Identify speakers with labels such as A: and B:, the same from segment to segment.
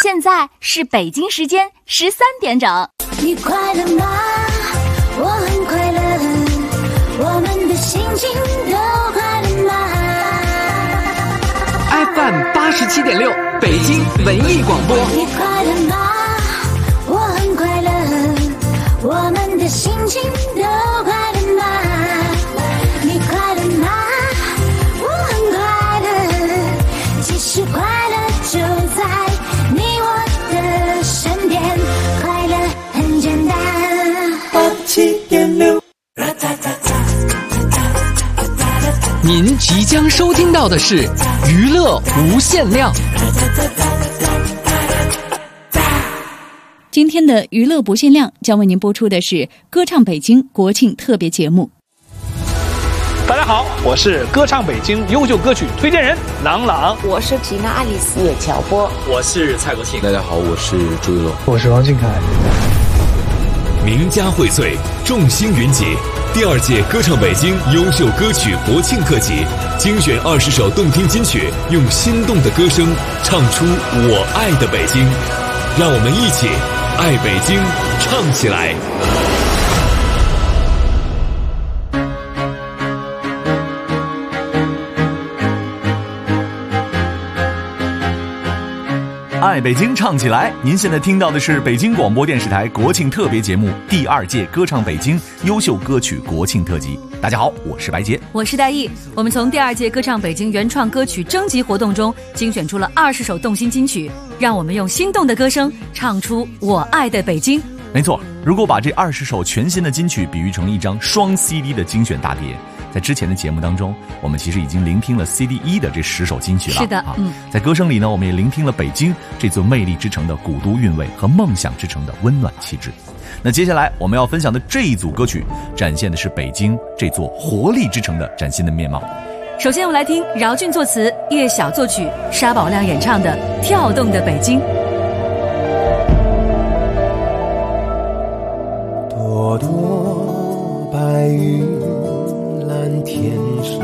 A: 现在是北京时间13点整。
B: 你快乐吗？我很快乐，我们的心情都快乐吗？
C: FM 87.6北京文艺广播。
B: 你快乐吗？我很快乐，我们的心情都快乐吗？你快乐吗？我很快乐，其实快乐就在你我的身边，快乐很简单。87.6。
C: 您即将收听到的是娱乐无限量。
D: 今天的娱乐不限量将为您播出的是歌唱北京国庆特别节目。
E: 大家好，我是歌唱北京优秀歌曲推荐人郎朗，
F: 我是吉娜爱丽丝叶乔波，
G: 我是蔡国庆。
H: 大家好，我是朱一龙，
I: 我是王俊凯。
J: 名家荟萃，众星云集。第2届歌唱北京优秀歌曲国庆特辑，精选20首动听金曲，用心动的歌声唱出我爱的北京。让我们一起爱北京，唱起来！
K: 爱北京唱起来！您现在听到的是北京广播电视台国庆特别节目第2届歌唱北京优秀歌曲国庆特辑。大家好，我是白洁，
L: 我是戴毅。我们从第2届歌唱北京原创歌曲征集活动中精选出了20首动心金曲，让我们用心动的歌声唱出我爱的北京。
K: 没错，如果把这20首全新的金曲比喻成一张双 CD 的精选大碟，在之前的节目当中，我们其实已经聆听了 CD 1的这10首金曲了。
L: 是的，
K: 在歌声里呢，我们也聆听了北京这座魅力之城的古都韵味和梦想之城的温暖气质。那接下来我们要分享的这一组歌曲，展现的是北京这座活力之城的崭新的面貌。
L: 首先我们来听饶俊作词、叶晓作曲、沙宝亮演唱的《跳动的北京》。
M: 朵朵白云蓝天上，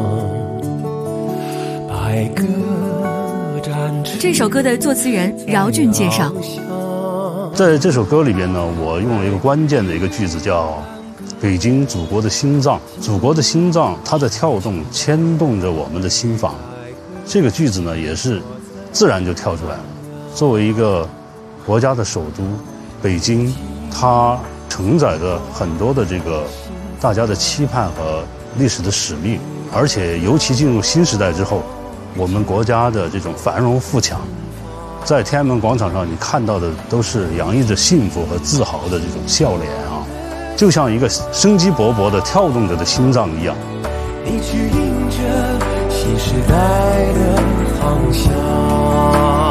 M: 白鸽展翅。
L: 这首歌的作词人饶俊介绍，
N: 在这首歌里边呢，我用了一个关键的一个句子，叫北京祖国的心脏。祖国的心脏，它的跳动牵动着我们的心房。这个句子呢，也是自然就跳出来了。作为一个国家的首都，北京，它承载着很多的这个大家的期盼和历史的使命，而且尤其进入新时代之后，我们国家的这种繁荣富强，在天安门广场上你看到的都是洋溢着幸福和自豪的这种笑脸啊，就像一个生机勃勃的跳动着的心脏一样。
M: 你指引着新时代的航向。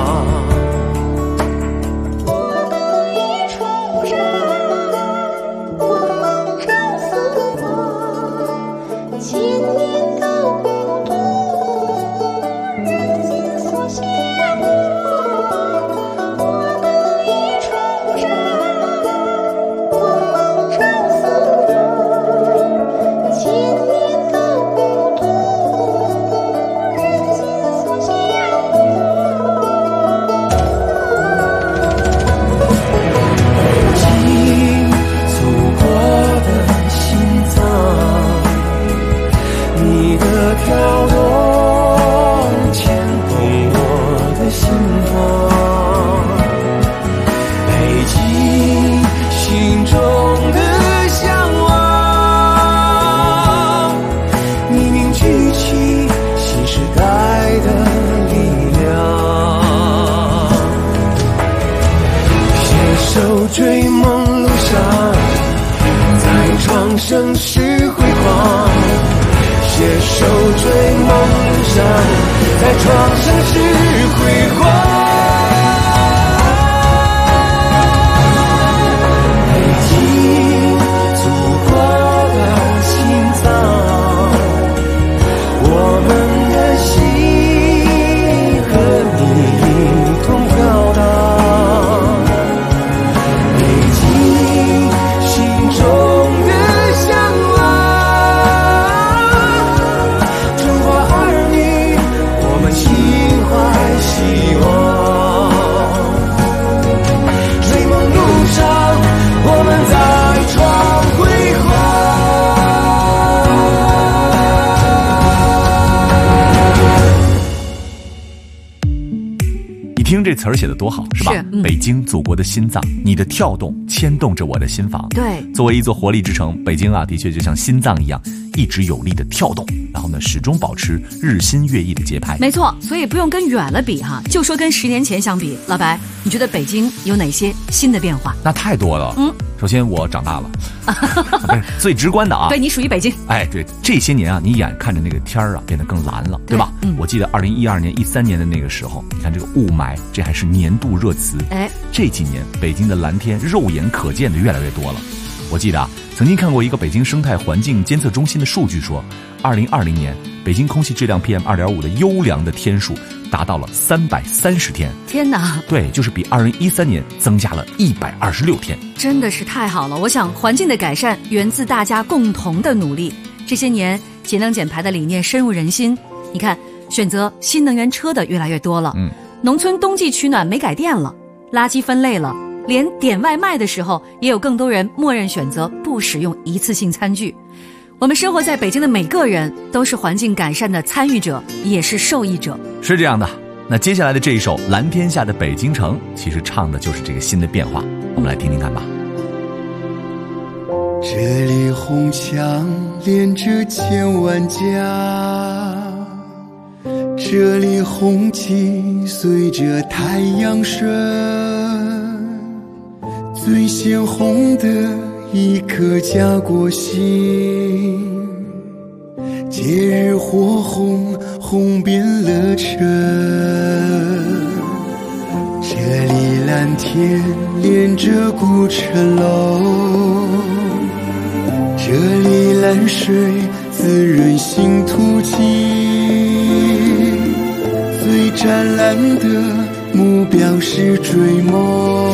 M: 追梦路上，再创盛世辉煌。携手追梦路上，再创盛世辉煌。北京，祖国的心脏，我们的心和你一同飘荡。希
K: 听这词儿写的多好，是吧？北京，祖国的心脏，你的跳动牵动着我的心房。
L: 对，
K: 作为一座活力之城，北京啊，的确就像心脏一样，一直有力的跳动，然后呢，始终保持日新月异的节拍。
L: 没错，所以不用跟远了比哈，就说跟10年前相比，老白，你觉得北京有哪些新的变化？
K: 那太多了。首先我长大了，不是最直观的啊。
L: 对，你属于北京。
K: 哎，对，这些年啊，你眼看着那个天儿啊变得更蓝了，对吧？我记得2012年、13年的那个时候，你看这个雾霾，这还是年度热词。哎，这几年北京的蓝天肉眼可见的越来越多了。我记得啊，曾经看过一个北京生态环境监测中心的数据说，2020年北京空气质量 PM2.5 的优良的天数达到了330天。天哪！对，就是比2013年增加了126天。
L: 真的是太好了！我想环境的改善源自大家共同的努力。这些年节能减排的理念深入人心，你看选择新能源车的越来越多了。农村冬季取暖没改电了，垃圾分类了，连点外卖的时候也有更多人默认选择不使用一次性餐具。我们生活在北京的每个人都是环境改善的参与者，也是受益者。
K: 是这样的，那接下来的这一首《蓝天下的北京城》其实唱的就是这个新的变化，我们来听听看吧。
M: 这里红墙连着千万家，这里红旗随着太阳升，最鲜红的一颗家国心，节日火红，红遍了城。这里蓝天连着古城楼，这里蓝水滋润新土地，最湛蓝的目标是追梦，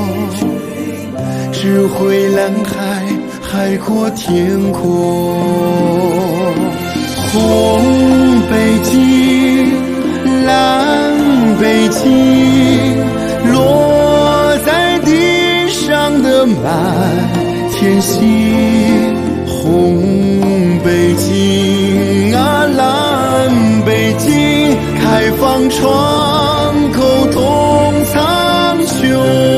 M: 智慧蓝海，海阔天空。红北京，蓝北京，落在地上的满天星。红北京啊，蓝北京，开放窗口通苍穹。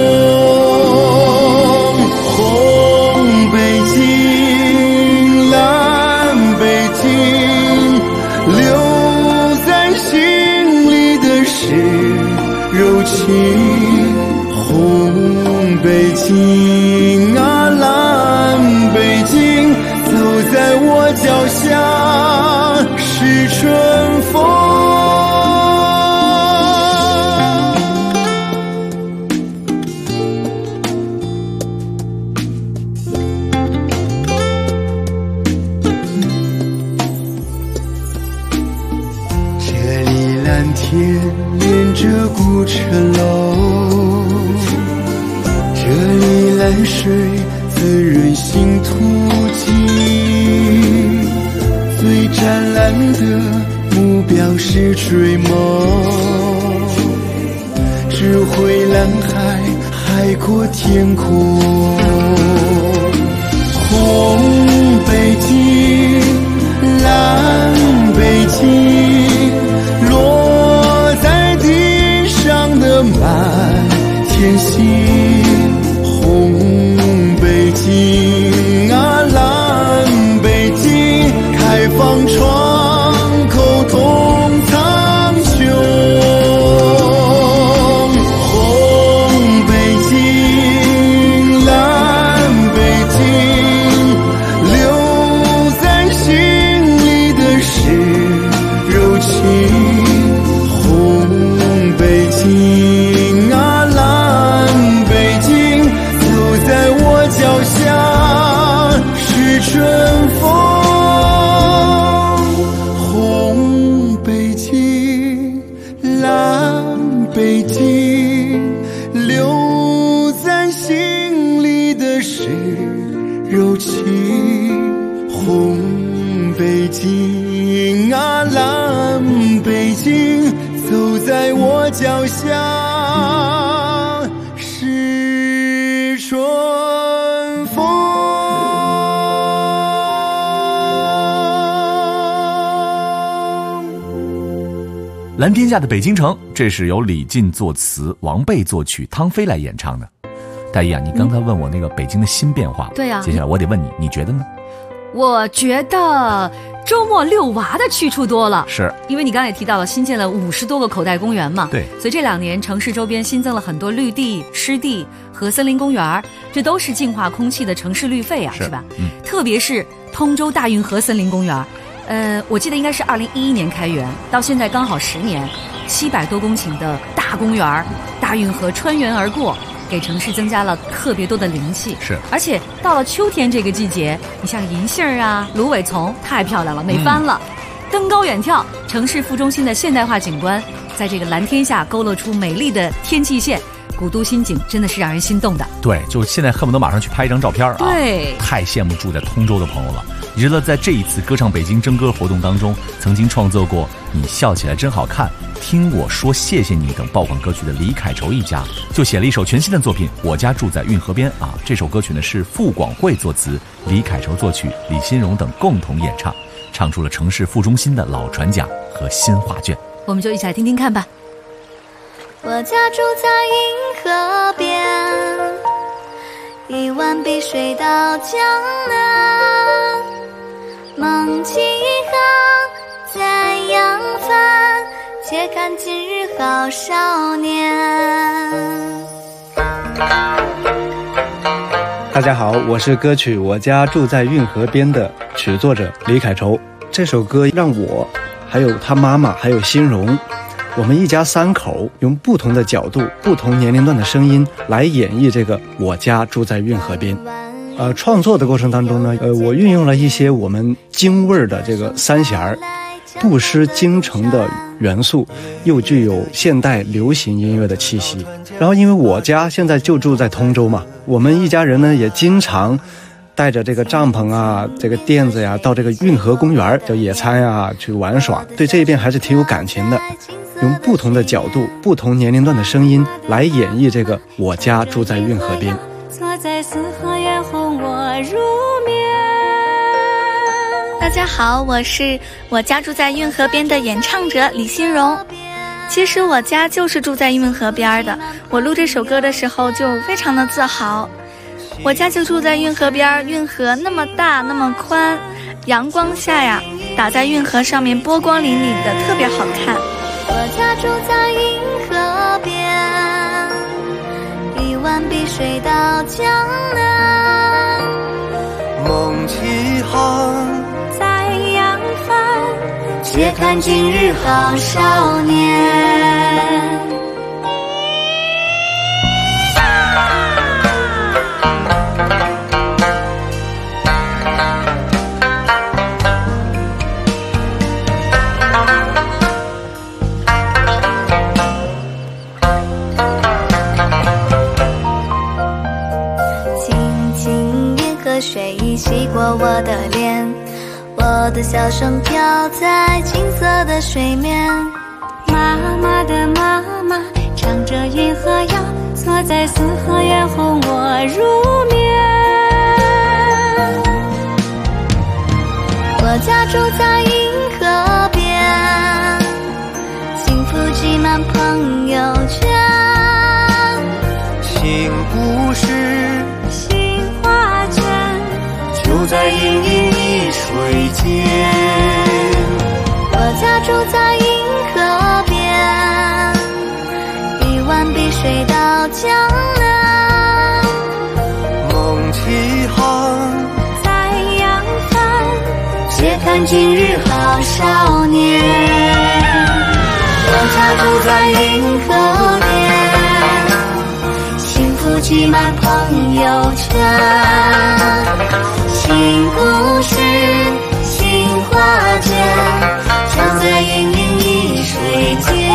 M: 红北京，蓝北京，留在心里的是柔情。红北京啊，蓝北京，走在我脚下是春风。这里蓝天连着古城楼，这里蓝水滋润新土地，最湛蓝的目标是追梦，智慧蓝海，海阔天空。红北京，蓝北京，落在地上的满天星。红北京啊，蓝北京，开放窗口通苍穹。红北京，蓝北京，留在心里的是柔情。红北京啊，蓝北京，走在我脚下是春风。红北京，蓝北京，留在心里的是柔情。红北京啊，蓝北京，走在我脚下是春风。
K: 蓝天下的北京城，这是由李进作词，王贝作曲，汤菲来演唱的。大姨啊，你刚才问我那个北京的新变化，
L: 对啊，
K: 接下来我得问你，你觉得呢？
L: 我觉得周末遛娃的去处多了，
K: 是
L: 因为你刚才也提到了新建了50多个口袋公园嘛，
K: 对，
L: 所以这2年城市周边新增了很多绿地、湿地和森林公园，这都是净化空气的城市绿肺啊，是吧？特别是通州大运河森林公园，我记得应该是2011年开园，到现在刚好10年，700多公顷的大公园，大运河穿园而过，给城市增加了特别多的灵气。
K: 是，
L: 而且到了秋天这个季节，你像银杏啊、芦苇丛，太漂亮了，美翻了。登高远眺，城市副中心的现代化景观，在这个蓝天下勾勒出美丽的天际线，古都新景真的是让人心动的。
K: 对，就现在恨不得马上去拍一张照片啊！
L: 对，
K: 太羡慕住在通州的朋友了。娱乐在这一次歌唱北京征歌活动当中，曾经创作过《你笑起来真好看》、《听我说谢谢你》等爆款歌曲的李凯畴一家，就写了一首全新的作品《我家住在运河边》啊。这首歌曲呢是傅广惠作词，李凯畴作曲，李新荣等共同演唱，唱出了城市副中心的老船桨和新画卷。
L: 我们就一起来听听看吧。
B: 我家住在运河边，一湾碧水到江南，梦起一行在扬帆，且看今日好少年。
G: 大家好，我是歌曲《我家住在运河边》的曲作者李凯畴。这首歌让我还有他妈妈还有新荣，我们一家3口用不同的角度、不同年龄段的声音来演绎这个我家住在运河边。创作的过程当中呢，我运用了一些我们京味儿的这个三弦，不失京城的元素，又具有现代流行音乐的气息。然后因为我家现在就住在通州嘛，我们一家人呢也经常带着这个帐篷啊、这个垫子呀，到这个运河公园叫野餐啊去玩耍，对这一边还是挺有感情的。用不同的角度、不同年龄段的声音来演绎这个我家住在运河边。
B: 坐在四合院哄我入眠。大家好，我是我家住在运河边的演唱者李新荣。其实我家就是住在运河边的，我录这首歌的时候就非常的自豪。我家就住在运河边，运河那么大那么宽，阳光下呀打在运河上面波光粼粼的，特别好看。我家住在运河边，一湾碧水到江南，
M: 梦起航
B: 在扬帆，且看今日好少年。水已洗过我的脸，我的笑声飘在金色的水面。妈妈的妈妈唱着运河谣，坐在四合院哄我入眠。我家住在运河边，幸福挤满朋友圈。
M: 新故事就在隐隐一水间。
B: 我家住在运河边，一湾碧水到江南，
M: 梦起航
B: 在扬帆，且看今日好少年。我家住在运河边，幸福挤满朋友圈。新故事新画卷，就在隐隐一水间。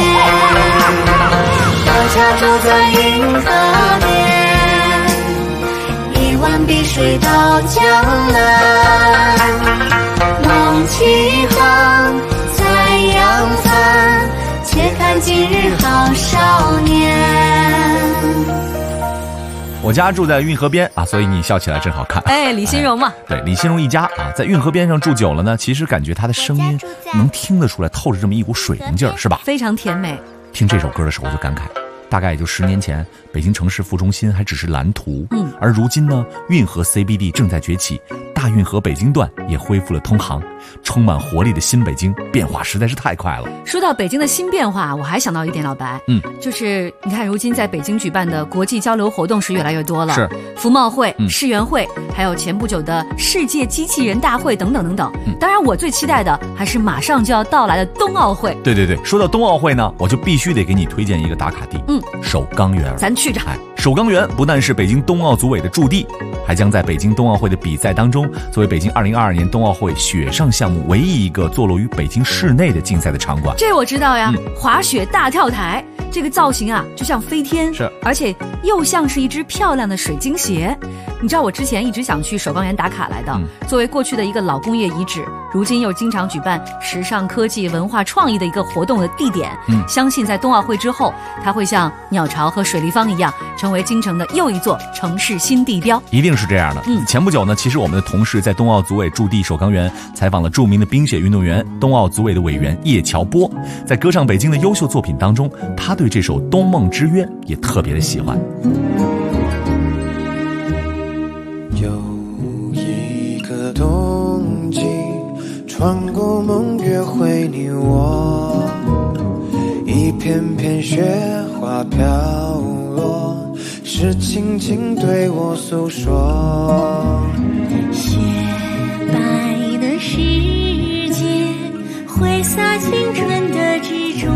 B: 我家住在运河边，一湾碧水到江南，梦起航在扬帆，且看今日好少年。
K: 我家住在运河边啊，所以你笑起来真好看。
L: 哎，李新荣嘛，
K: 对，李新荣一家啊，在运河边上住久了呢，其实感觉他的声音能听得出来，透着这么一股水灵劲儿，是吧？
L: 非常甜美。
K: 听这首歌的时候我就感慨，大概也就10年前，北京城市副中心还只是蓝图，而如今呢，运河 CBD 正在崛起，大运河北京段也恢复了通航，充满活力的新北京变化实在是太快了。
L: 说到北京的新变化，我还想到一点，老白，就是你看，如今在北京举办的国际交流活动是越来越多了，
K: 是
L: 服贸会、世园会，还有前不久的世界机器人大会等等等等。当然，我最期待的还是马上就要到来的冬奥会。
K: 对，说到冬奥会呢，我就必须得给你推荐一个打卡地，首钢园，
L: 咱去着。
K: 首钢园不但是北京冬奥组委的驻地，还将在北京冬奥会的比赛当中，作为北京2022年冬奥会雪上项目唯一一个坐落于北京市内的竞赛的场馆。
L: 这我知道呀，滑雪大跳台，这个造型啊，就像飞天，
K: 是，
L: 而且又像是一只漂亮的水晶鞋。你知道我之前一直想去首钢园打卡来的，作为过去的一个老工业遗址，如今又经常举办时尚科技文化创意的一个活动的地点，相信在冬奥会之后，它会像鸟巢和水立方一样，成为京城的又一座城市新地标。
K: 一定是这样的。前不久呢，其实我们的同事在冬奥组委驻地首钢园采访了著名的冰雪运动员、冬奥组委的委员叶乔波，在歌唱北京的优秀作品当中，他对这首《冬梦之约》也特别的喜欢。
M: 有一个冬季，穿过梦约会你我，一片片雪花飘落，是轻轻对我诉说。
B: 雪白的世界，挥洒青春的执着，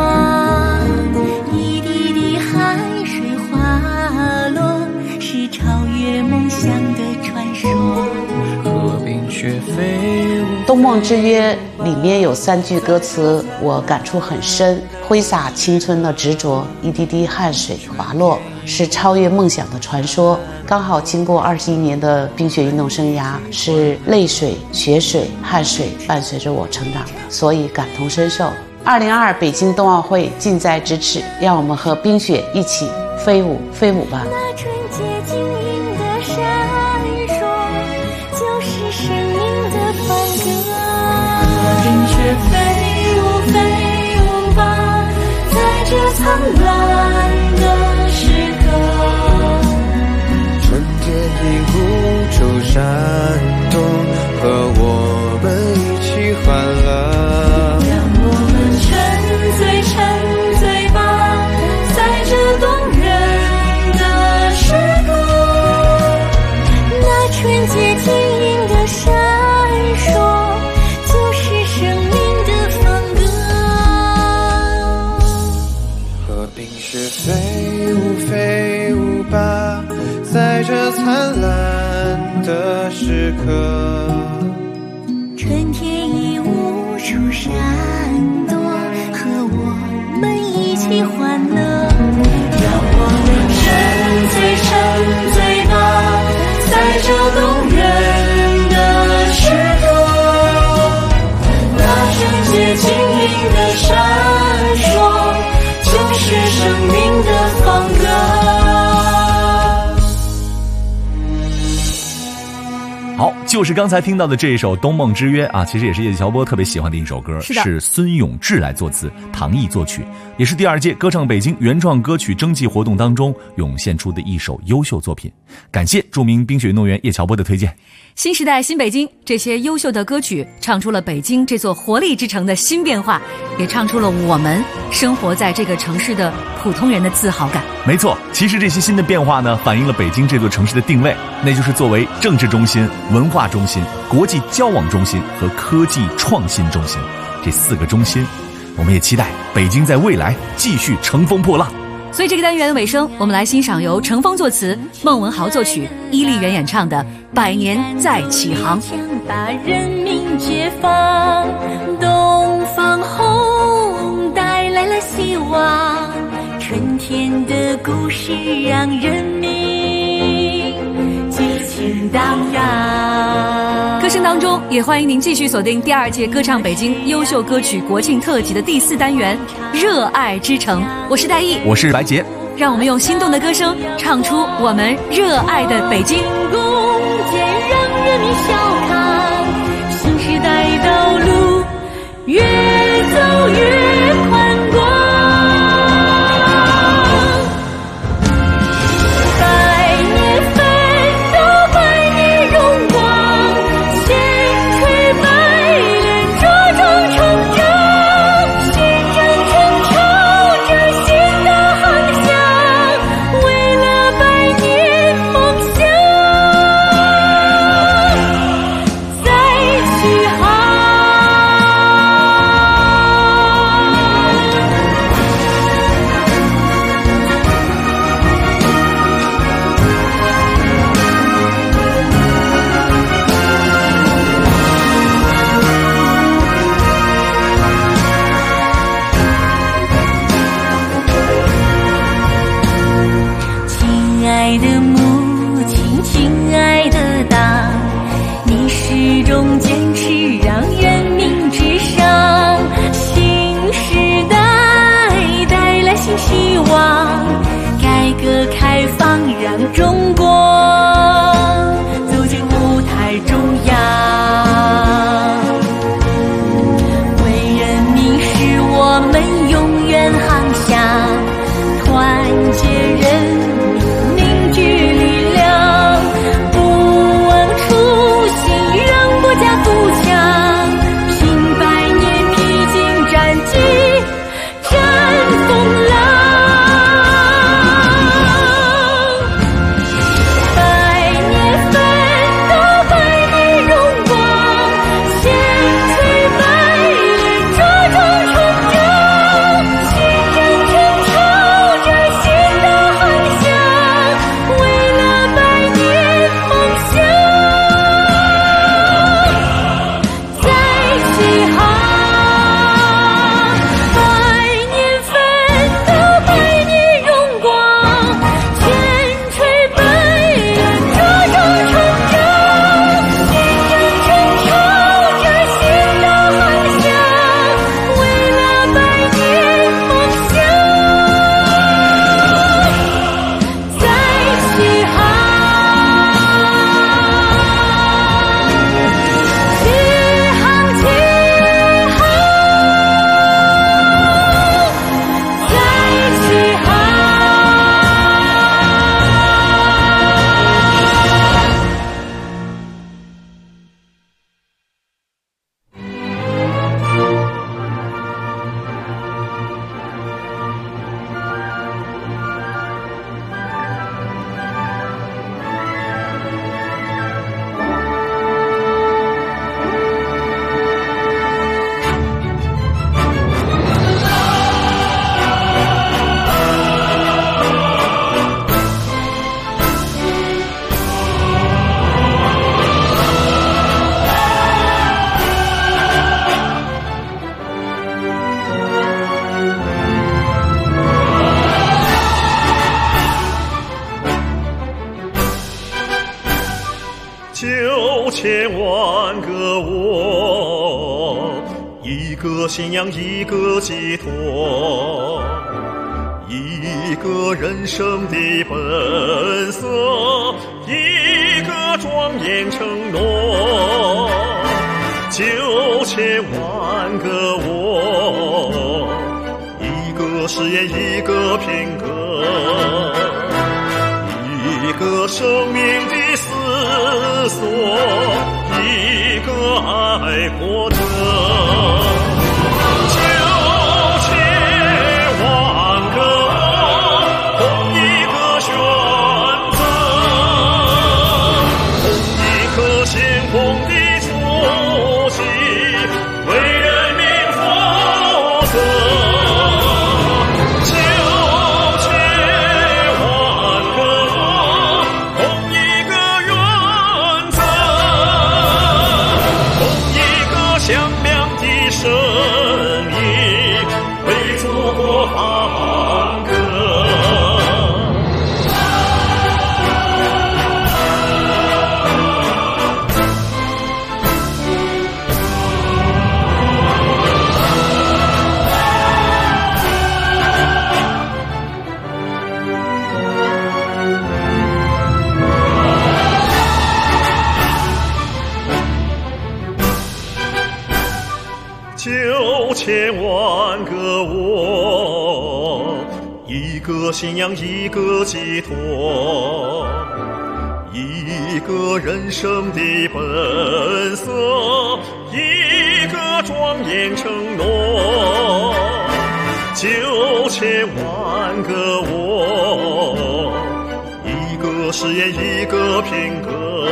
B: 一滴滴汗水滑落，是超越梦想的传说。
M: 和冰雪飞舞。
F: 冬梦之约里面有3句歌词我感触很深，挥洒青春的执着，一滴滴汗水滑落，是超越梦想的传说。刚好经过21年的冰雪运动生涯，是泪水、雪水、汗水伴随着我成长的，所以感同身受。2022北京冬奥会近在咫尺，让我们和冰雪一起飞舞飞舞吧。
B: 那纯洁晶莹的闪烁，就是生命的放歌。冰雪飞舞飞舞吧，在这苍蓝的时刻。
M: 春天一无处闪动，和我们一起欢乐。
B: 让我们沉醉吧，在这动人的时刻。那纯洁晶莹的闪烁，就是生命的放歌。
M: 和冰雪飞舞飞舞吧，在这灿烂的时刻。
B: 春天已无处闪躲，和我们一起欢乐。让我们沉醉吧，在这动人的时刻。那纯洁晶莹的闪烁，就是生命的放歌。
K: 好，就是刚才听到的这一首《冬梦之约》啊，其实也是叶乔波特别喜欢的一首歌，是孙永志来作词，唐毅作曲，也是第2届歌唱北京原创歌曲征集活动当中涌现出的一首优秀作品。感谢著名冰雪运动员叶乔波的推荐。
L: 新时代新北京，这些优秀的歌曲唱出了北京这座活力之城的新变化，也唱出了我们生活在这个城市的普通人的自豪感。
K: 没错，其实这些新的变化呢，反映了北京这座城市的定位，那就是作为政治中心、文化中心、国际交往中心和科技创新中心这4个中心。我们也期待北京在未来继续乘风破浪。
L: 所以这个单元的尾声，我们来欣赏由程峰作词、孟文豪作曲、伊丽媛演唱的《百年再起航》。
B: 强大人民解放，东方红带来了希望，春天的故事让人民激情荡漾。
L: 歌声当中，也欢迎您继续锁定第2届歌唱北京优秀歌曲国庆特辑的第4单元《热爱之城》。我是戴毅，
K: 我是白洁。
L: 让我们用心动的歌声唱出我们热爱的北京。
B: 共建让人民笑看，新时代道路越走越宽广。中国走进舞台中央，为人民是我们永远航向，团结人民凝聚力量，不忘初心让国家富强，拼百年披荆斩棘战风浪。
H: 9千万个我，一个信仰，一个寄托，一个人生的本色，一个庄严承诺。9000万个我，一个誓言，一个品格，一个生命的思索，一个爱国者。9000万个我，同一个选择，同一颗鲜红的初心，为人民负责。9000 个信仰，一个寄托，一个人生的本色，一个庄严承诺，9000万个我，一个誓言，一个品格，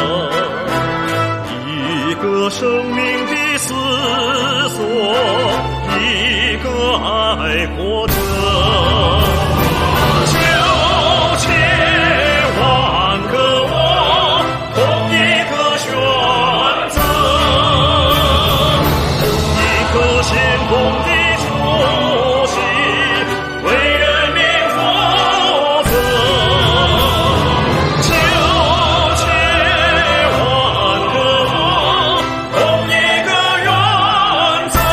H: 一个生命的思索，一个爱国者，9000万个我，同一个选择，同一颗心共的初心，为人民负责，9000万个我，同一个原则，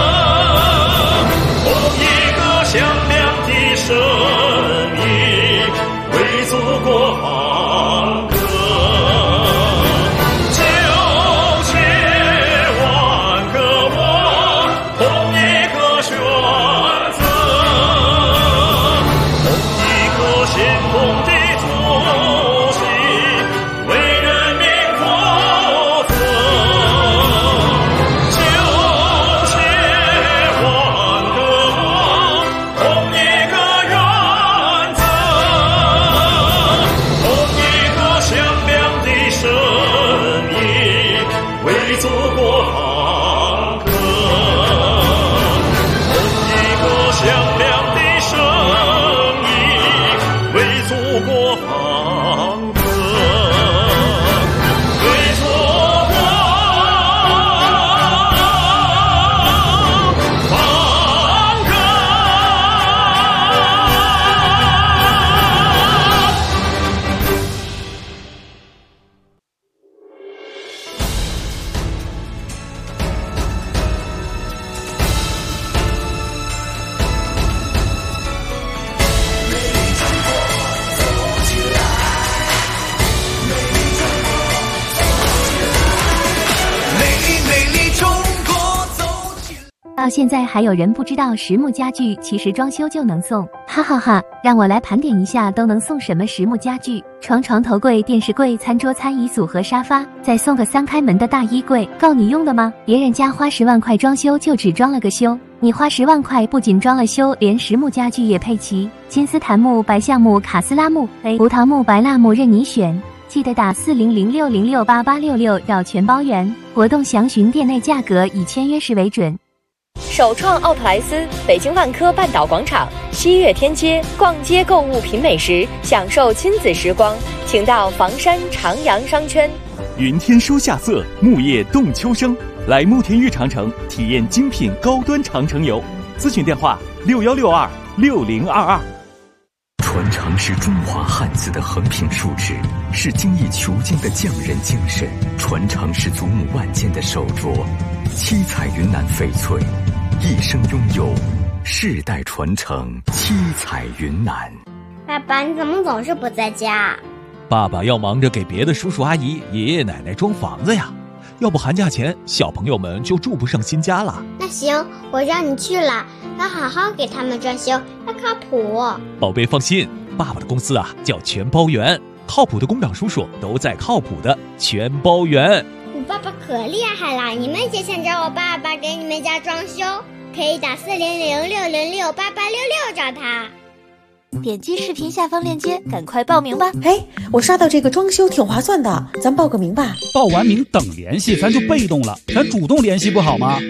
H: 同一个响亮的声音，为祖国放歌，9000万个我，同一个选择，同一颗心共的初心，为人民负责，9000万个我，同一个原则，同一个响亮的声音，为祖国放歌，同一个响亮的声音，为祖国放歌，为祖国放歌。
I: 到现在还有人不知道实木家具其实装修就能送，哈哈哈！让我来盘点一下都能送什么实木家具：床、床头柜、电视柜、餐桌、餐椅组合、沙发，再送个3开门的大衣柜，够你用的吗？别人家花10万块装修就只装了个修，你花10万块不仅装了修，连实木家具也配齐，金丝檀木、白橡木、卡斯拉木、葡萄木、白蜡木任你选。记得打4006068866绕全包圆，活动详询店内价格，以签约时为准。
O: 首创奥特莱斯，北京万科半岛广场西岳天街，逛街购物品美食，享受亲子时光，请到房山长阳商圈。
P: 云天书夏色，木叶动秋生，来慕田峪长城体验精品高端长城游，咨询电话61626022。
Q: 传承是中华汉字的横平竖直，是精益求精的匠人精神；传承是祖母万件的手镯，七彩云南翡翠，一生拥有，世代传承，七彩云南。
R: 爸爸，你怎么总是不在家？
S: 爸爸要忙着给别的叔叔阿姨、爷爷奶奶装房子呀，要不寒假前小朋友们就住不上新家了。
R: 那行，我让你去了，要好好给他们装修，要靠谱。
S: 宝贝放心，爸爸的公司啊叫全包圆，靠谱的工长叔叔都在靠谱的全包圆。
R: 你爸爸可厉害了，你们也想找我爸爸给你们家装修，可以打4006068866找他。
A: 点击视频下方链接，赶快报名吧！
T: 哎，我刷到这个装修挺划算的，咱报个名吧。
U: 报完名等联系，咱就被动了，咱主动联系不好吗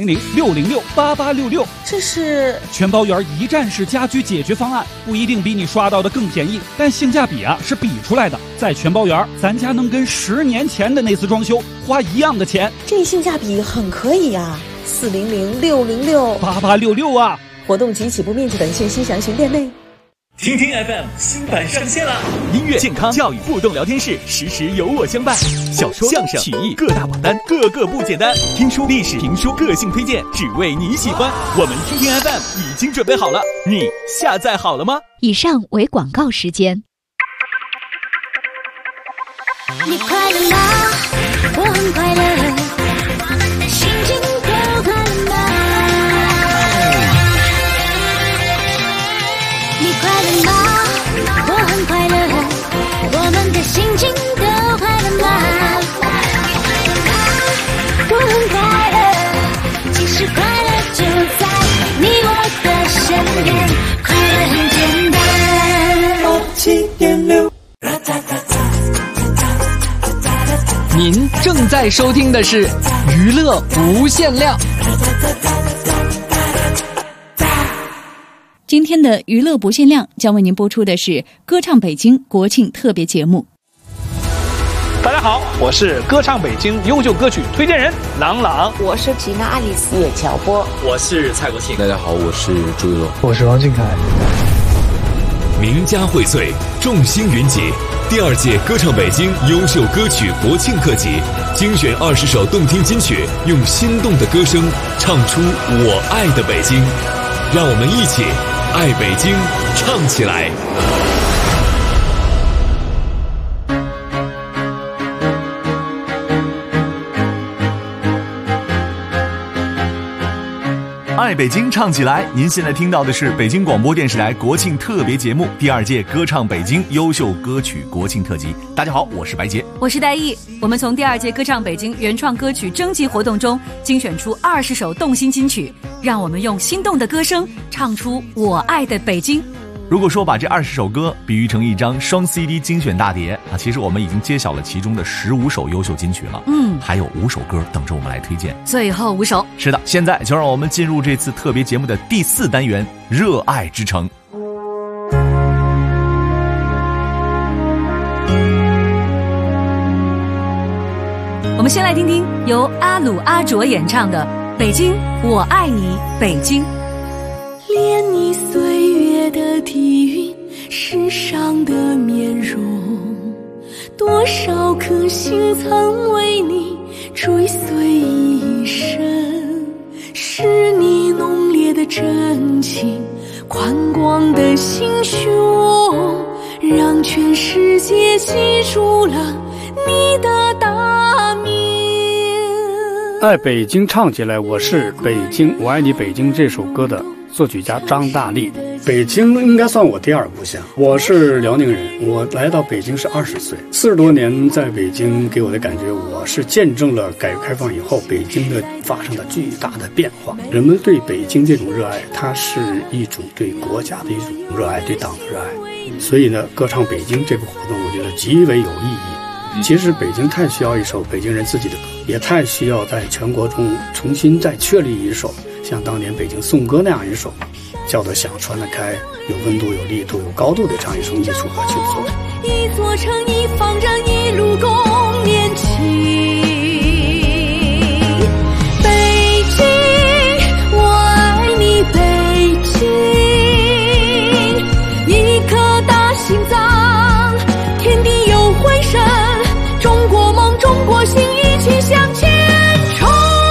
U: ？4006068866，
T: 这是
U: 全包圆一站式家居解决方案，不一定比你刷到的更便宜，但性价比啊是比出来的。在全包圆，咱家能跟10年前的那次装修花一样的钱，
T: 这性价比很可以呀。4006068866
U: 啊！
T: 活动及起步面积等信息详询店内。
P: 听听 FM 新版上线了，音乐、健康、教育互动聊天室，时时有我相伴。小说、相声、曲艺各大榜单，个个不简单。听书、历史、评书、个性推荐，只为你喜欢。我们听听 FM 已经准备好了，你下载好了吗？
D: 以上为广告时间。
B: 你快乐吗？我很快乐，心情都快乐吗？你快乐乐吗？我很快乐，我们的心情都快乐吗？我很快乐，其实快乐就在你我的身边，快乐很简单。7.6
C: 您正在收听的是娱乐无限量。
D: 今天的娱乐不限量将为您播出的是歌唱北京国庆特别节目。
E: 大家好，我是歌唱北京优秀歌曲推荐人郎朗，
F: 我是吉娜爱丽丝叶乔波，
P: 我是蔡国庆。
V: 大家好，我是朱一龙，
W: 我是王俊凯。
J: 名家荟萃，众星云集。第2届歌唱北京优秀歌曲国庆特辑，精选20首动听金曲，用心动的歌声唱出我爱的北京。让我们一起爱北京，唱起来！
K: 爱北京唱起来！您现在听到的是北京广播电视台国庆特别节目第2届歌唱北京优秀歌曲国庆特辑。大家好，我是白洁，
L: 我是戴毅。我们从第2届歌唱北京原创歌曲征集活动中精选出20首动心金曲，让我们用心动的歌声唱出我爱的北京。
K: 如果说把这20首歌比喻成一张双 CD 精选大碟啊，其实我们已经揭晓了其中的15首优秀金曲了。还有5首歌等着我们来推荐。
L: 最后5首。
K: 是的，现在就让我们进入这次特别节目的第4单元——热爱之城。
L: 我们先来听听由阿鲁阿卓演唱的《北京，我爱你，北京》。
B: 恋你岁月的底蕴，世上的面容，多少颗心曾为你追随一生，是你浓烈的真情，宽广的心胸，让全世界记住了你的大名。
X: 爱北京唱起来，我是北京，我爱你北京这首歌的作曲家张大力。北京应该算我第2故乡，我是辽宁人，我来到北京是20岁，40多年在北京给我的感觉，我是见证了改革开放以后北京的发生了巨大的变化。人们对北京这种热爱，它是一种对国家的一种热爱，对党的热爱。所以呢，歌唱北京这个活动，我觉得极为有意义。其实北京太需要一首北京人自己的歌，也太需要在全国中重新再确立一首像当年北京颂歌那样一首，叫做想传得开，有温度、有力度、有高度的这样一首艺术歌曲作。
B: 一座城，一方人，一路共勉情。北京，我爱你，北京，一颗大心脏，天地有回声，中国梦，中国心，一起向前冲。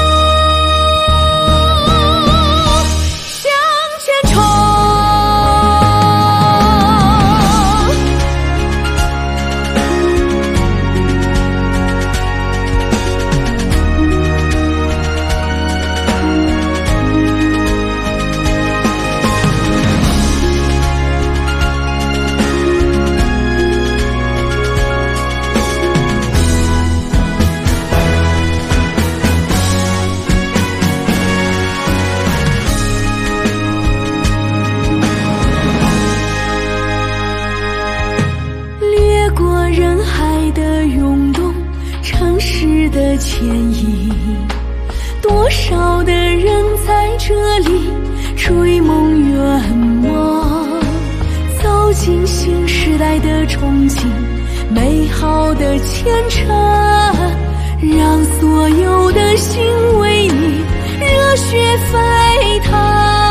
B: 牵引，多少的人在这里追梦圆梦，走进新时代的憧憬，美好的前程，让所有的心为你热血沸腾。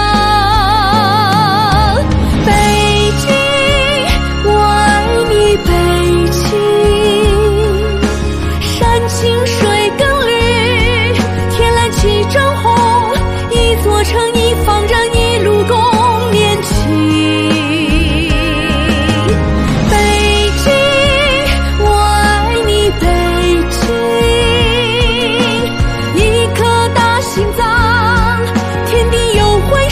B: 北京，我爱你，北京，山清水更绿，天蓝气正红，一座城，一方人，一路共勉情。北京，我爱你，北京，一颗大心脏，天地有回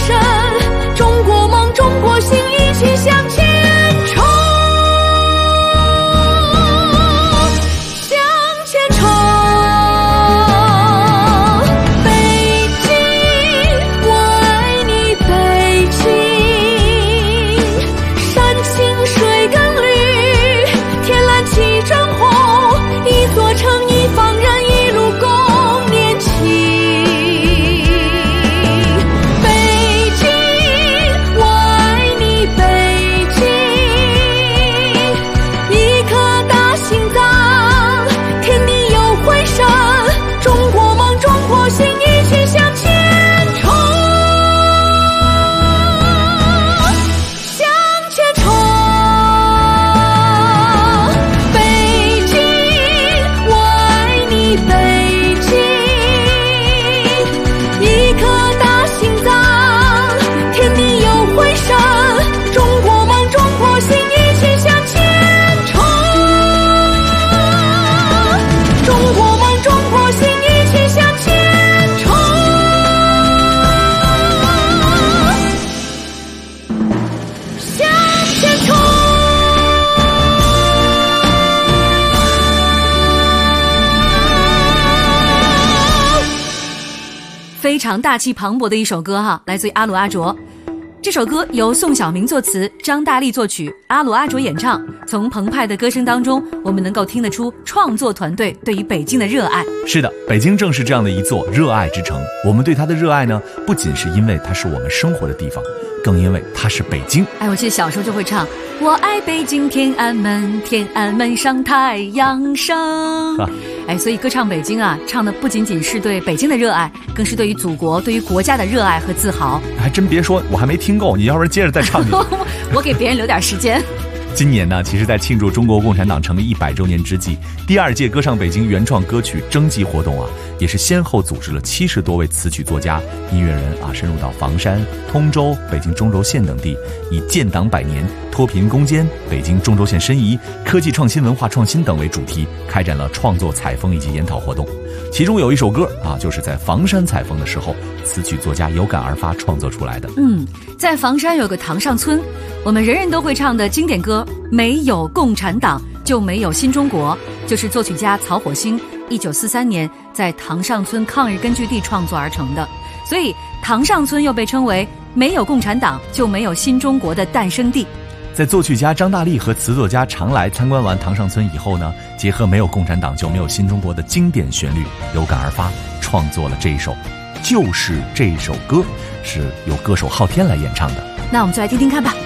L: 非常大气磅礴的一首歌哈，来自于阿鲁阿卓。这首歌由宋晓明作词，张大力作曲，阿鲁阿卓演唱。从澎湃的歌声当中，我们能够听得出创作团队对于北京的热爱。
K: 是的，北京正是这样的一座热爱之城。我们对它的热爱呢，不仅是因为它是我们生活的地方，更因为它是北京。
L: 哎，我记得小时候就会唱我爱北京天安门，天安门上太阳升。哎，所以歌唱北京啊，唱的不仅仅是对北京的热爱，更是对于祖国、对于国家的热爱和自豪。
K: 还真别说，我还没听够，你要不然接着再唱一遍。
L: 我给别人留点时间。
K: 今年呢，其实在庆祝中国共产党成立100周年之际，第2届歌唱北京原创歌曲征集活动啊，也是先后组织了70多位词曲作家、音乐人啊，深入到房山、通州、北京中轴线等地，以建党100年、脱贫攻坚、北京中轴线申遗、科技创新、文化创新等为主题，开展了创作采风以及研讨活动。其中有一首歌啊，就是在房山采风的时候，词曲作家有感而发创作出来的。
L: 在房山有个塘上村，我们人人都会唱的经典歌《没有共产党就没有新中国》，就是作曲家曹火星1943年在塘上村抗日根据地创作而成的。所以塘上村又被称为没有共产党就没有新中国的诞生地。
K: 在作曲家张大力和词作家常来参观完塘上村以后呢，结合没有共产党就没有新中国的经典旋律，有感而发创作了这一首就是这首歌，是由歌手昊天来演唱的。
L: 那我们就来听听看吧。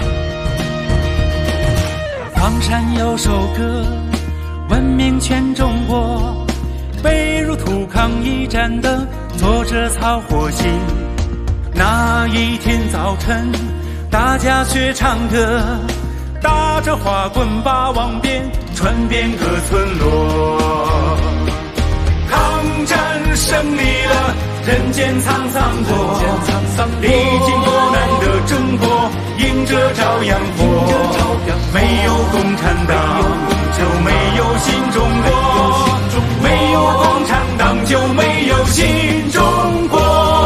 G: 房山有首歌闻名全中国，北入土抗一战的作者曹火星。那一天早晨大家学唱歌，打着花棍把王鞭传遍各村落。抗战胜利了，人间沧桑过，历经多难的中国迎着朝阳火。没有共产党就没有新中国，没有共产党就没有新中国。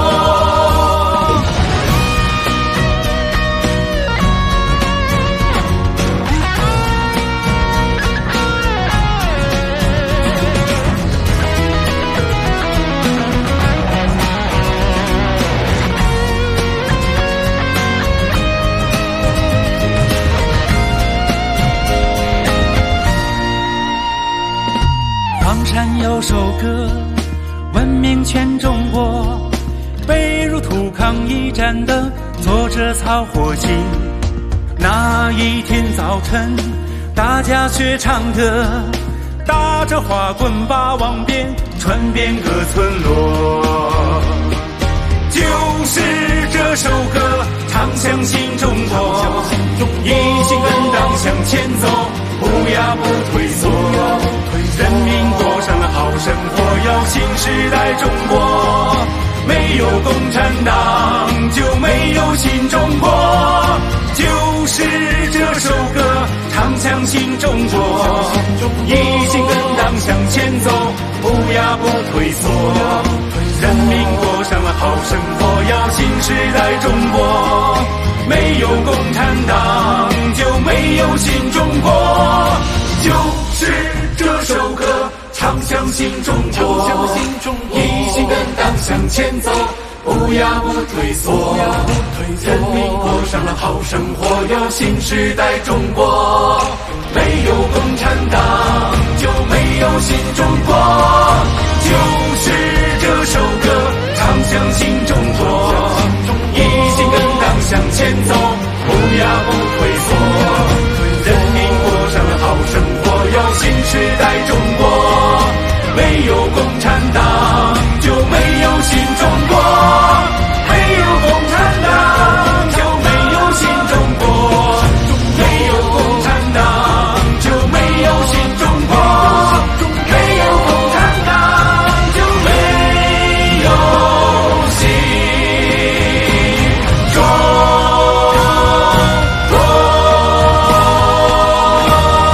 G: 房山有首歌闻名全中国，北入土抗一战的作者曹火星。那一天早晨大家学唱歌，打着花棍把王鞭传遍各村落。就是这首歌唱响新中国，一心跟党向前走，不压不退缩。人民过上了好生活，要新时代中国。没有共产党就没有新中国，就是这首歌唱响新中国。一心跟党向前走，不压不退缩。人民过上了好生活，要新时代中国。没有共产党就没有新中国，就是这首歌唱响新中国。一心跟党向前走，不压不退缩。人民过上了好生活，要新时代中国。没有共产党就没有新中国，就是这首歌唱响新中国。一心跟党向前走，不压不退缩。人民过上了好生活，要新时代中国。没有共产党就没有新中国，没有共产党就没有新中国，没有共产党就没有新中国，没有共产党就没有新中国。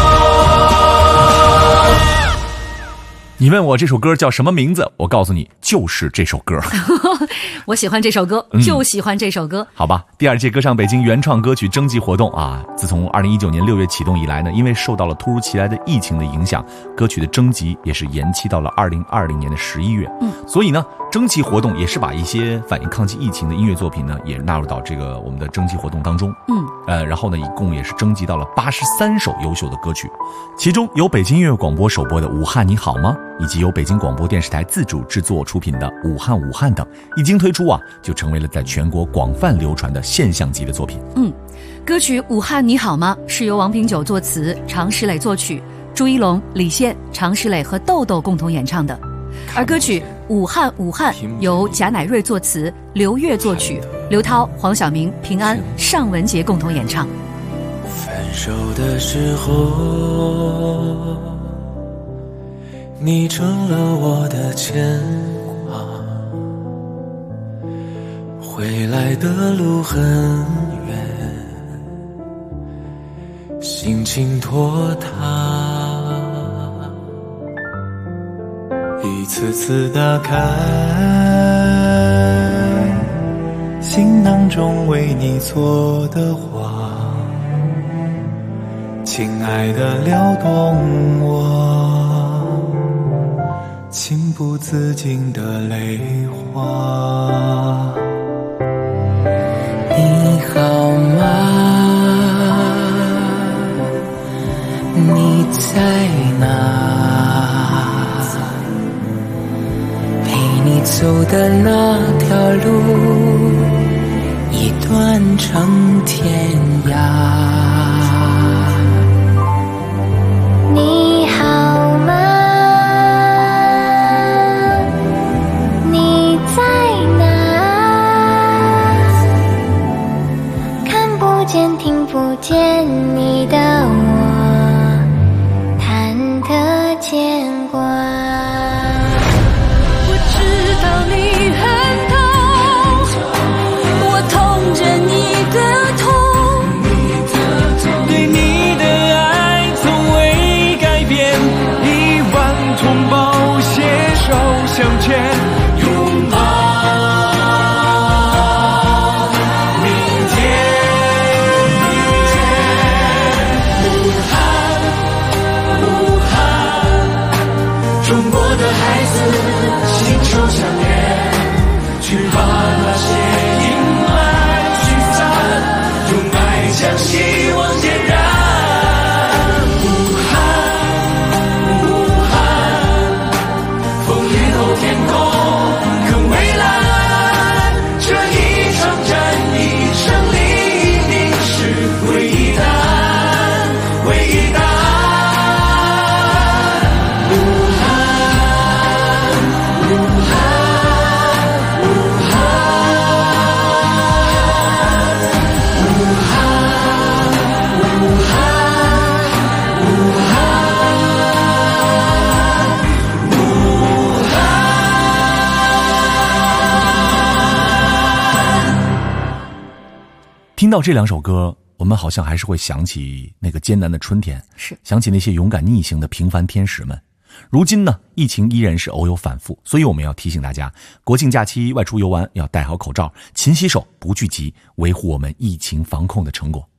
K: 你问我这首歌叫什么名字，我告诉你， 就是这首歌。
L: 我喜欢这首歌，就喜欢这首歌。
K: 好吧，第2届歌唱北京原创歌曲征集活动啊，自从2019年6月启动以来呢，因为受到了突如其来的疫情的影响，歌曲的征集也是延期到了2020年的11月。所以呢，征集活动也是把一些反映抗击疫情的音乐作品呢，也纳入到这个我们的征集活动当中。然后呢，一共也是征集到了83首优秀的歌曲，其中由北京音乐广播首播的《武汉你好吗》，以及由北京广播电视台自主制作出品的《武汉武汉》等，一经推出啊，就成为了在全国广泛流传的现象级的作品。
L: 歌曲《武汉你好吗》是由王平久作词，常石磊作曲，朱一龙、李现、常石磊和豆豆共同演唱的。而歌曲《武汉武汉》由贾乃瑞作词，刘越作曲，刘涛、黄晓明、平安、尚雯婕共同演唱。
G: 分手的时候，你成了我的牵挂，回来的路很远，心情拖沓，一次次打开行囊中为你做的花，亲爱的撩动我情不自禁的泪花。你好吗？你在哪？陪你走的那条路已断成天涯。
B: 你好吗？你在哪？看不见听不见你的我，忐忑牵挂。
G: 我知道你很痛，我痛着你的痛，对你的爱从未改变，一万种抱携手相牵，拥抱明天。武汉，武汉，中国的孩子心手相连，去把那些阴霾驱散，用爱将希望点燃。武汉，武汉，风雨后天空更蔚蓝，这一场战役胜利一定是唯一答案，唯一答案。武汉，武汉，武汉，武汉，武汉，武
K: 听到这2首歌，我们好像还是会想起那个艰难的春天，
L: 是
K: 想起那些勇敢逆行的平凡天使们。如今呢，疫情依然是偶有反复，所以我们要提醒大家，国庆假期外出游玩要戴好口罩，勤洗手，不聚集，维护我们疫情防控的成果。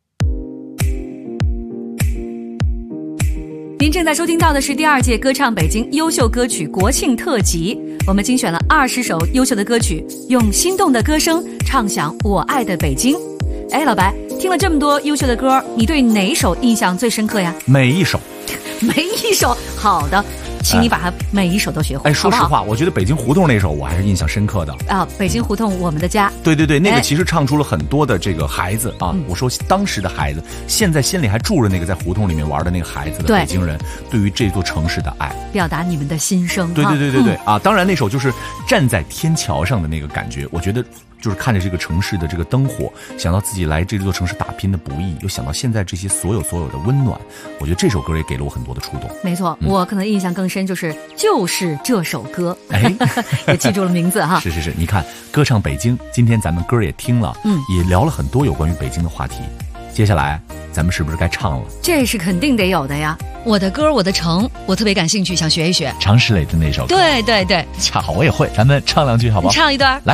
L: 您正在收听到的是第2届歌唱北京优秀歌曲国庆特辑，我们精选了20首优秀的歌曲，用心动的歌声唱响我爱的北京。哎，老白，听了这么多优秀的歌，你对哪首印象最深刻呀？
K: 每一首。
L: 每一首，好的，请你把它每一首都学会。
K: 说实话，我觉得北京胡同那首我还是印象深刻的
L: 啊。北京胡同我们的家，
K: 对对对，那个其实唱出了很多的这个孩子啊。我说当时的孩子，现在心里还住着那个在胡同里面玩的那个孩子的北京人，对于这座城市的爱，
L: 表达你们的心声。
K: 对对对对对啊！当然那首就是站在天桥上的那个感觉，我觉得就是看着这个城市的这个灯火，想到自己来这座城市打拼的不易，又想到现在这些所有的温暖，我觉得这首歌也给了我很多的触动。
L: 没错，我可能印象更深就是这首歌，也记住了名字哈。
K: 是是是，你看歌唱北京，今天咱们歌也听了，也聊了很多有关于北京的话题。 接下来咱们是不是该唱了？
L: 这是肯定得有的呀。我的歌我的城，我特别感兴趣，想学一学
K: 常石磊的那首歌。
L: 对对对，
K: 恰好我也会，咱们唱两句好不好？
L: 你唱一段
K: 来。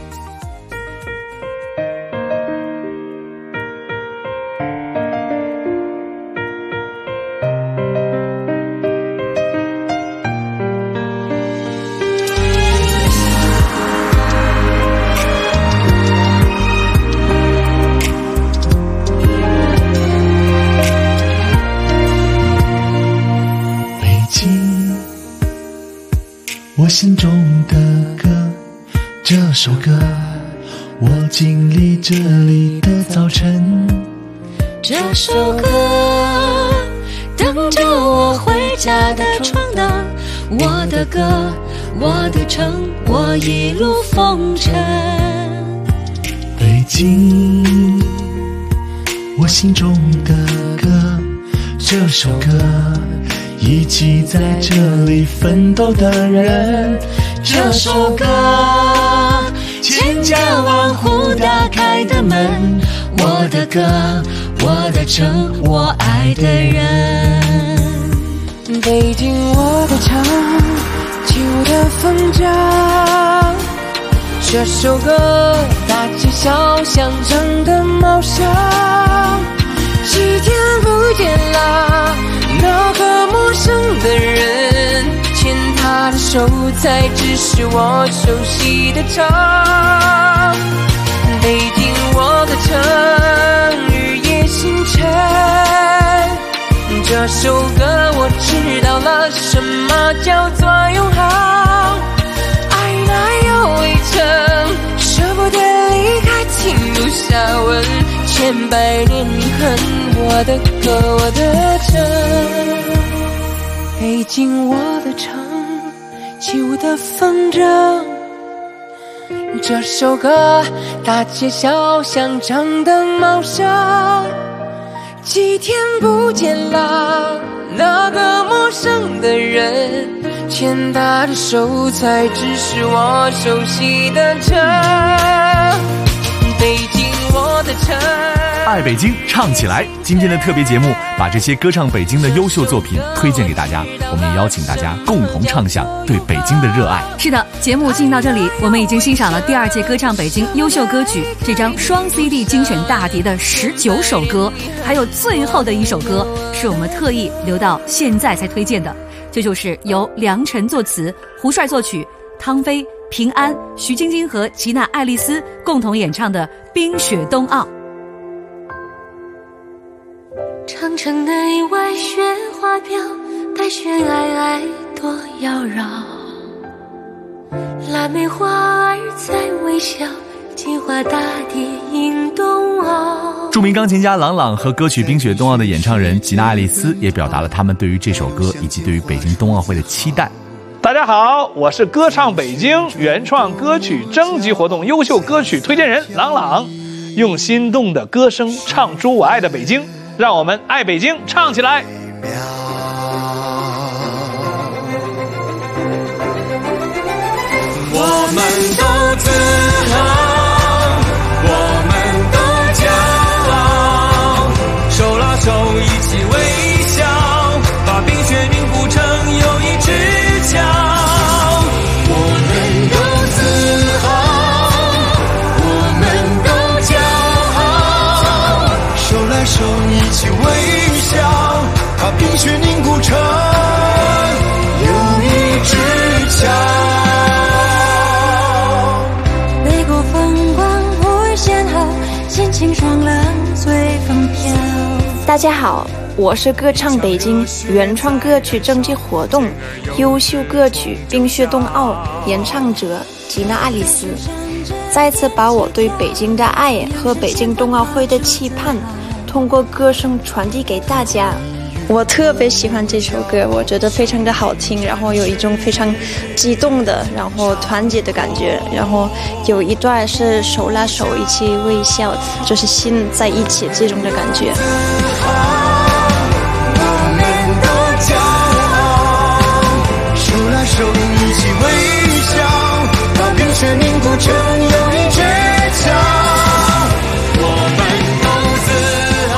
M: 我心中的歌，这首歌，我经历这里的早晨。
B: 这首歌，等着我回家的窗灯。我的歌，我的城，我一路风尘。
M: 北京，我心中的歌，这首歌。一起在这里奋斗的人，
B: 这首歌，千家万户打开的门。我的歌，我的城，我爱的人。
N: 北京我的城，起舞的风筝。这首歌，大街小巷张灯茂声。几天不见了，那个陌生的人，牵他的手才只是我熟悉的城。北京我的城，日夜星辰。这首歌我知道了什么叫做永恒，爱那又未成，舍不得离开，情如下文，千百年恨。我的歌，我的城，北京我的城，起舞的风筝。这首歌，大街小巷张灯茂声。几天不见了，那个陌生的人，牵他的手才只是我熟悉的城。北京我的城，
K: 爱北京唱起来。今天的特别节目把这些歌唱北京的优秀作品推荐给大家，我们也邀请大家共同唱响对北京的热爱。
L: 是的，节目进到这里，我们已经欣赏了第2届歌唱北京优秀歌曲这张双 CD 精选大碟的19首歌，还有最后的一首歌是我们特意留到现在才推荐的，这就是由梁晨作词，胡帅作曲，汤菲、平安、徐晶晶和吉娜·爱丽丝共同演唱的《冰雪冬奥》。
B: 长城内外雪花飘，白雪皑皑多妖娆。腊梅花儿在微笑，金花大地迎冬奥。
K: 著名钢琴家郎朗和歌曲《冰雪冬奥》的演唱人吉娜·爱丽丝也表达了他们对于这首歌以及对于北京冬奥会的期待。
E: 大家好，我是歌唱北京原创歌曲征集活动优秀歌曲推荐人郎朗，用心动的歌声唱出我爱的北京，让我们爱北京唱起来。
G: 我们都自豪，我们都骄傲，手拉手一起微笑，把冰雪凝固成友谊之桥。我们都自豪，我们都骄傲，手拉手一起微笑，把冰雪凝固成友谊之桥。
V: 大家好，我是歌唱北京原创歌曲征集活动优秀歌曲《冰雪冬奥》演唱者吉娜·爱丽丝，再次把我对北京的爱和北京冬奥会的期盼通过歌声传递给大家。我特别喜欢这首歌，我觉得非常的好听，然后有一种非常激动的，然后团结的感觉，然后有一段是手拉手一起微笑，就是心在一起这种的感觉。
G: 我们都骄傲，手拉手一起微笑，把冰雪凝固成友谊之桥。我们都自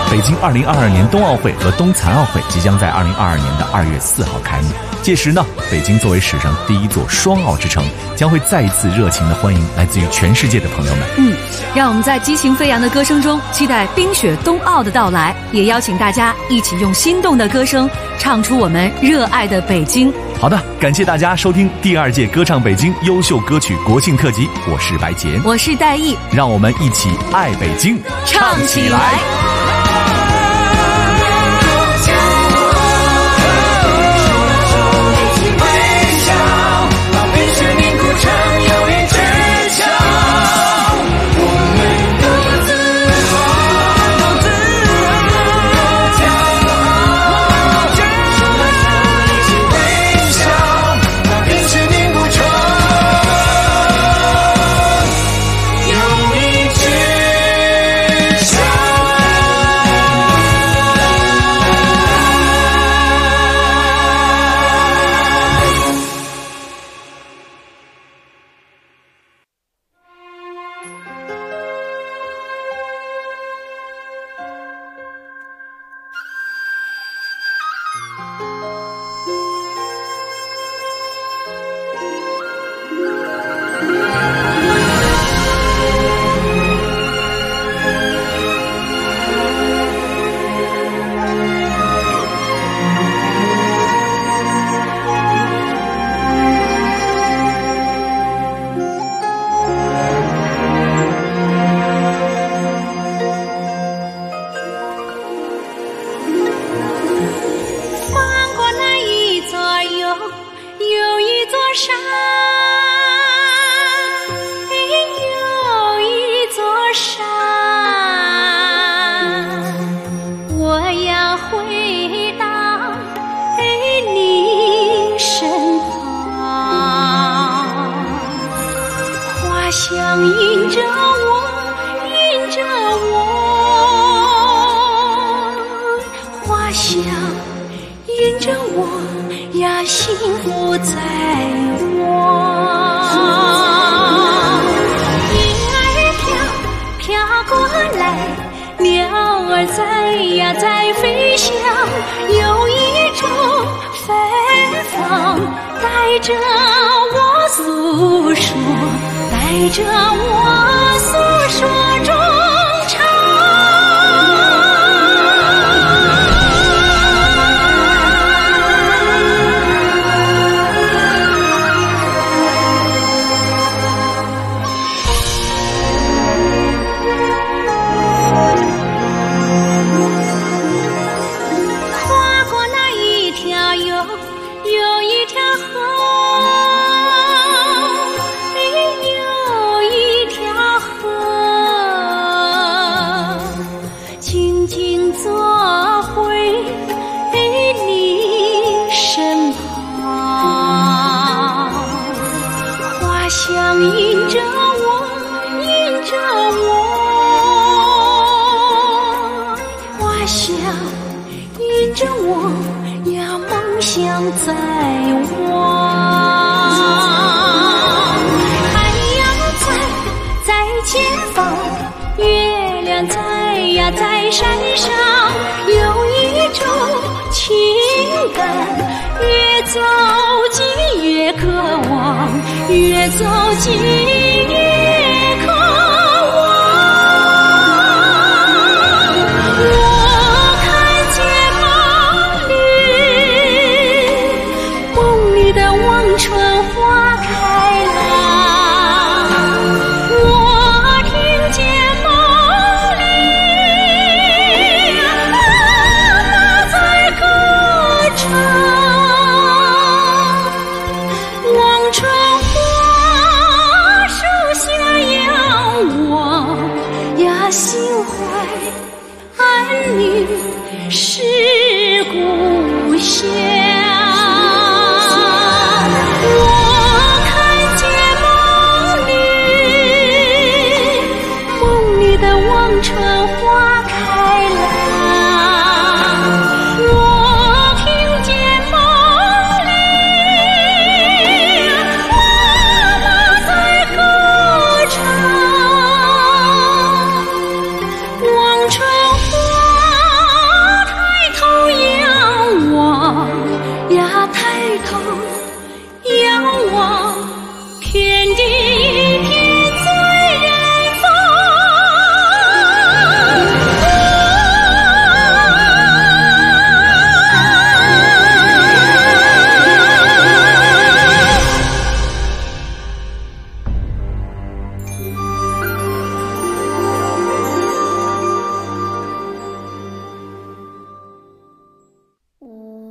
K: 北京2022年冬奥会和冬残奥会即将在2022年的2月4号开幕。届时呢，北京作为史上第一座双奥之城，将会再一次热情的欢迎来自于全世界的朋友们。
L: 让我们在激情飞扬的歌声中期待冰雪冬奥的到来，也邀请大家一起用心动的歌声唱出我们热爱的北京。
K: 好的，感谢大家收听第2届歌唱北京优秀歌曲国庆特辑，我是白洁，
L: 我是戴毅，
K: 让我们一起爱北京，
L: 唱起来。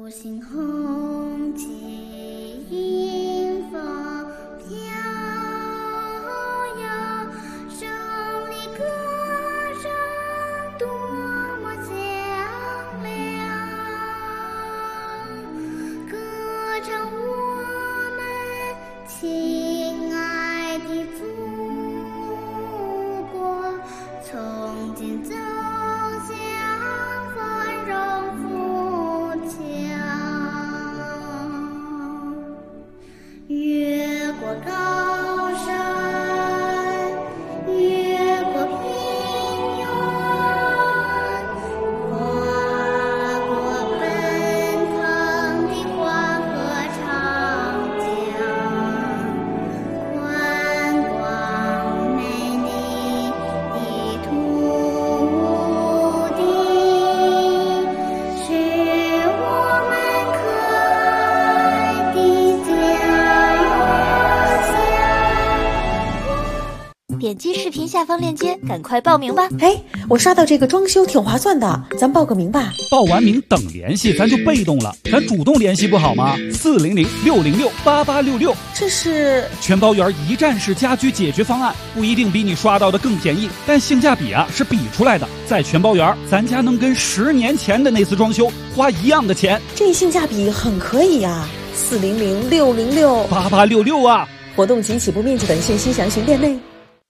B: 星红旗迎风飘摇，胜利歌声多么响亮，歌唱我们亲爱的祖国，从今走向繁荣富强，越过高山，越过平原，跨过奔腾的黄河长江，宽广美丽的土地，是我们可爱的家乡。
A: 点击视频下方链接，赶快报名吧！
T: 哎，我刷到这个装修挺划算的，咱报个名吧。
U: 报完名等联系，咱就被动了，咱主动联系不好吗？400-606-8866，
T: 这是
U: 全包圆一站式家居解决方案，不一定比你刷到的更便宜，但性价比是比出来的。在全包圆，咱家能跟10年前的那次装修花一样的钱，
T: 这性价比很可以呀。400-606-8866
U: 啊！
T: 活动及起步面积等信息详询店内。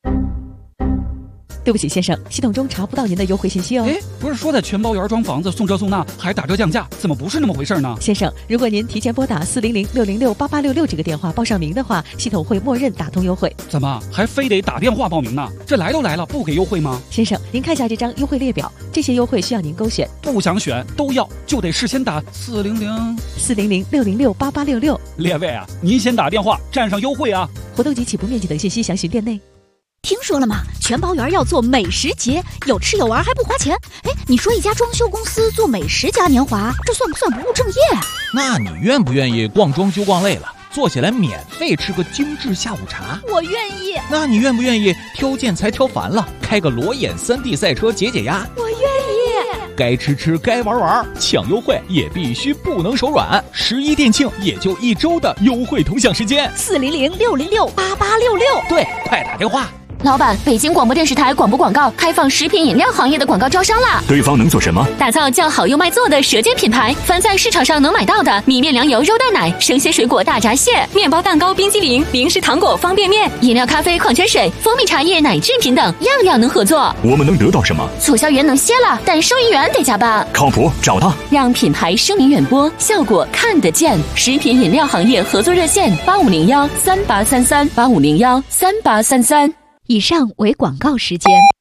D: 对不起，先生，系统中查不到您的优惠信息哦。
U: 哎，不是说在全包圆装房子送这送那，还打折降价，怎么不是那么回事呢？
D: 先生，如果您提前拨打400-606-8866这个电话报上名的话，系统会默认打通优惠。
U: 怎么还非得打电话报名呢？这来都来了，不给优惠吗？
D: 先生，您看一下这张优惠列表，这些优惠需要您勾选。
U: 不想选都要，就得事先打
D: 400-606-8866。
U: 列位啊，您先打电话占上优惠啊！
D: 活动及起步面积等信息详询店内。
A: 听说了吗？全包圆要做美食节，有吃有玩还不花钱。哎，你说一家装修公司做美食嘉年华，这算不算不务正业？
S: 那你愿不愿意逛装修逛累了，坐下来免费吃个精致下午茶？
A: 我愿意。
S: 那你愿不愿意挑建材挑烦了，开个裸眼3D 赛车解解压？
A: 我愿意。
S: 该吃吃该玩玩，抢优惠也必须不能手软。11店庆也就1周的优惠同享时间
A: ，400-606-8866。
S: 对，快打电话。
H: 老板，北京广播电视台广播广告开放食品饮料行业的广告招商啦！
J: 对方能做什么？
H: 打造叫好又卖座的舌尖品牌，凡在市场上能买到的米面粮油肉蛋奶、生鲜水果大闸蟹、面包蛋糕冰激凌、零食糖果方便面、饮料咖啡矿泉水、蜂蜜茶叶奶制品等，样样能合作。
J: 我们能得到什么？
H: 促销员能歇了，但收银员得加班。
J: 靠谱，找他，
H: 让品牌声名远播，效果看得见。食品饮料行业合作热线：8501-3833，8501-3833。
A: 以上为广告时间。